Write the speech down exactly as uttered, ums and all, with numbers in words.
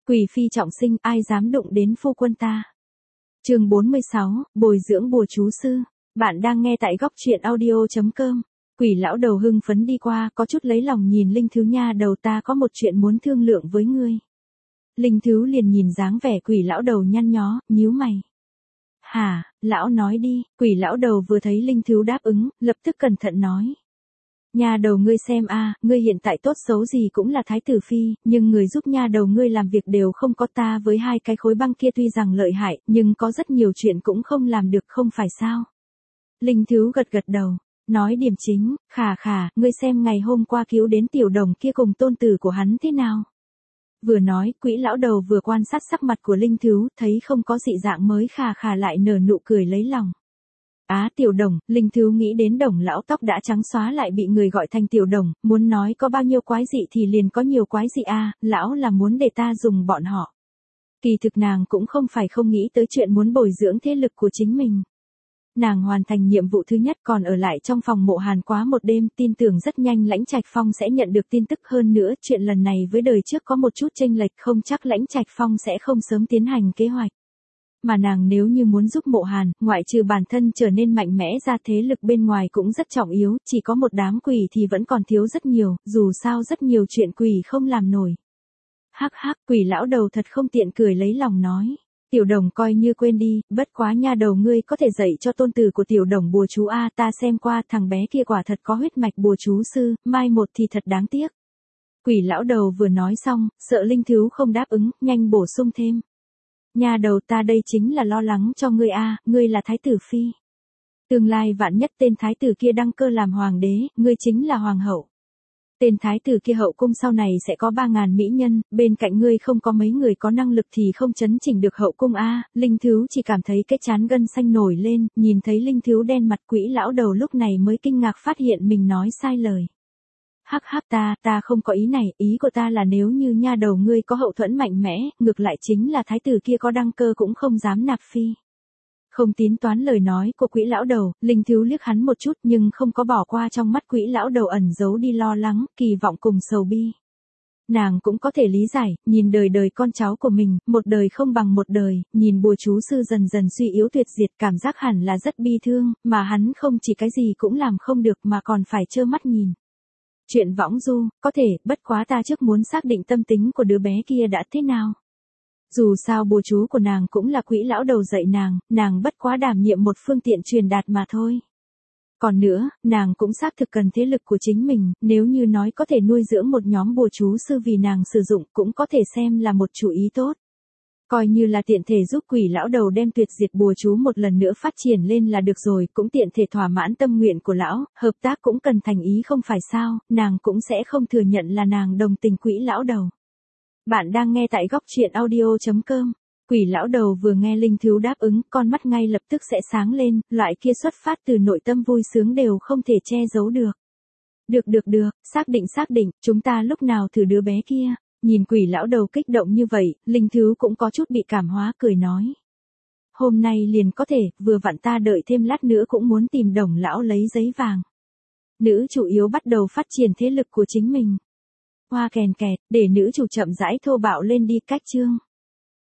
Quỷ phi trọng sinh, ai dám đụng đến phu quân ta. Chương bốn mươi sáu, bồi dưỡng bùa chú sư. Bạn đang nghe tại góc truyện audio chấm com. Quỷ lão đầu hưng phấn đi qua, có chút lấy lòng nhìn Linh Thứ nha đầu, ta có một chuyện muốn thương lượng với ngươi. Linh Thứ liền nhìn dáng vẻ quỷ lão đầu nhăn nhó, nhíu mày. Hả, lão nói đi. Quỷ lão đầu vừa thấy Linh Thứ đáp ứng, lập tức cẩn thận nói. Nha đầu ngươi xem a, ngươi hiện tại tốt xấu gì cũng là thái tử phi, nhưng người giúp nha đầu ngươi làm việc đều không có ta với hai cái khối băng kia, tuy rằng lợi hại, nhưng có rất nhiều chuyện cũng không làm được, không phải sao? Linh Thứ gật gật đầu, nói điểm chính, khà khà, ngươi xem ngày hôm qua cứu đến tiểu đồng kia cùng tôn tử của hắn thế nào? Vừa nói, quỷ lão đầu vừa quan sát sắc mặt của Linh Thứ, thấy không có dị dạng mới khà khà lại nở nụ cười lấy lòng. Á tiểu đồng, Linh Thứ nghĩ đến đồng lão tóc đã trắng xóa lại bị người gọi thành tiểu đồng, muốn nói có bao nhiêu quái dị thì liền có nhiều quái dị a, lão là muốn để ta dùng bọn họ. Kỳ thực nàng cũng không phải không nghĩ tới chuyện muốn bồi dưỡng thế lực của chính mình. Nàng hoàn thành nhiệm vụ thứ nhất còn ở lại trong phòng mộ Hàn quá một đêm, tin tưởng rất nhanh Lãnh Trạch Phong sẽ nhận được tin tức, hơn nữa chuyện lần này với đời trước có một chút chênh lệch, không chắc Lãnh Trạch Phong sẽ không sớm tiến hành kế hoạch. Mà nàng nếu như muốn giúp mộ Hàn, ngoại trừ bản thân trở nên mạnh mẽ ra, thế lực bên ngoài cũng rất trọng yếu, chỉ có một đám quỷ thì vẫn còn thiếu rất nhiều, dù sao rất nhiều chuyện quỷ không làm nổi. Hắc hắc, quỷ lão đầu thật không tiện cười lấy lòng nói. Tiểu đồng coi như quên đi, bất quá nha đầu ngươi có thể dạy cho tôn tử của tiểu đồng bùa chú a, ta xem qua thằng bé kia quả thật có huyết mạch bùa chú sư, mai một thì thật đáng tiếc. Quỷ lão đầu vừa nói xong, sợ Linh Thứ không đáp ứng, nhanh bổ sung thêm. Nha đầu ta đây chính là lo lắng cho ngươi a, ngươi là thái tử phi. Tương lai vạn nhất tên thái tử kia đăng cơ làm hoàng đế, ngươi chính là hoàng hậu. Tên thái tử kia hậu cung sau này sẽ có ba ngàn mỹ nhân, bên cạnh ngươi không có mấy người có năng lực thì không chấn chỉnh được hậu cung a. Linh Thứ chỉ cảm thấy cái chán gân xanh nổi lên, nhìn thấy Linh Thứ đen mặt, quỷ lão đầu lúc này mới kinh ngạc phát hiện mình nói sai lời. Hắc hắc, ta, ta không có ý này, ý của ta là nếu như nha đầu ngươi có hậu thuẫn mạnh mẽ, ngược lại chính là thái tử kia có đăng cơ cũng không dám nạp phi. Không tín toán lời nói của quỷ lão đầu, Linh Thứ liếc hắn một chút nhưng không có bỏ qua trong mắt quỷ lão đầu ẩn giấu đi lo lắng, kỳ vọng cùng sầu bi. Nàng cũng có thể lý giải, nhìn đời đời con cháu của mình, một đời không bằng một đời, nhìn bùa chú sư dần dần suy yếu tuyệt diệt, cảm giác hẳn là rất bi thương, mà hắn không chỉ cái gì cũng làm không được mà còn phải trơ mắt nhìn. Chuyện võng du, có thể, bất quá ta trước muốn xác định tâm tính của đứa bé kia đã thế nào. Dù sao bùa chú của nàng cũng là quỷ lão đầu dạy nàng, nàng bất quá đảm nhiệm một phương tiện truyền đạt mà thôi. Còn nữa, nàng cũng xác thực cần thế lực của chính mình, nếu như nói có thể nuôi dưỡng một nhóm bùa chú sư vì nàng sử dụng cũng có thể xem là một chủ ý tốt. Coi như là tiện thể giúp quỷ lão đầu đem tuyệt diệt bùa chú một lần nữa phát triển lên là được rồi, cũng tiện thể thỏa mãn tâm nguyện của lão, hợp tác cũng cần thành ý không phải sao, nàng cũng sẽ không thừa nhận là nàng đồng tình quỷ lão đầu. Bạn đang nghe tại góc truyện audio chấm com. Quỷ lão đầu vừa nghe Linh Thứ đáp ứng, con mắt ngay lập tức sẽ sáng lên, loại kia xuất phát từ nội tâm vui sướng đều không thể che giấu được. Được được được, xác định xác định, chúng ta lúc nào thử đứa bé kia. Nhìn quỷ lão đầu kích động như vậy, Linh Thứ cũng có chút bị cảm hóa, cười nói. Hôm nay liền có thể, vừa vặn ta đợi thêm lát nữa cũng muốn tìm đồng lão lấy giấy vàng. Nữ chủ yếu bắt đầu phát triển thế lực của chính mình. Hoa kèn kẹt, để nữ chủ chậm rãi thô bạo lên đi, cách chương.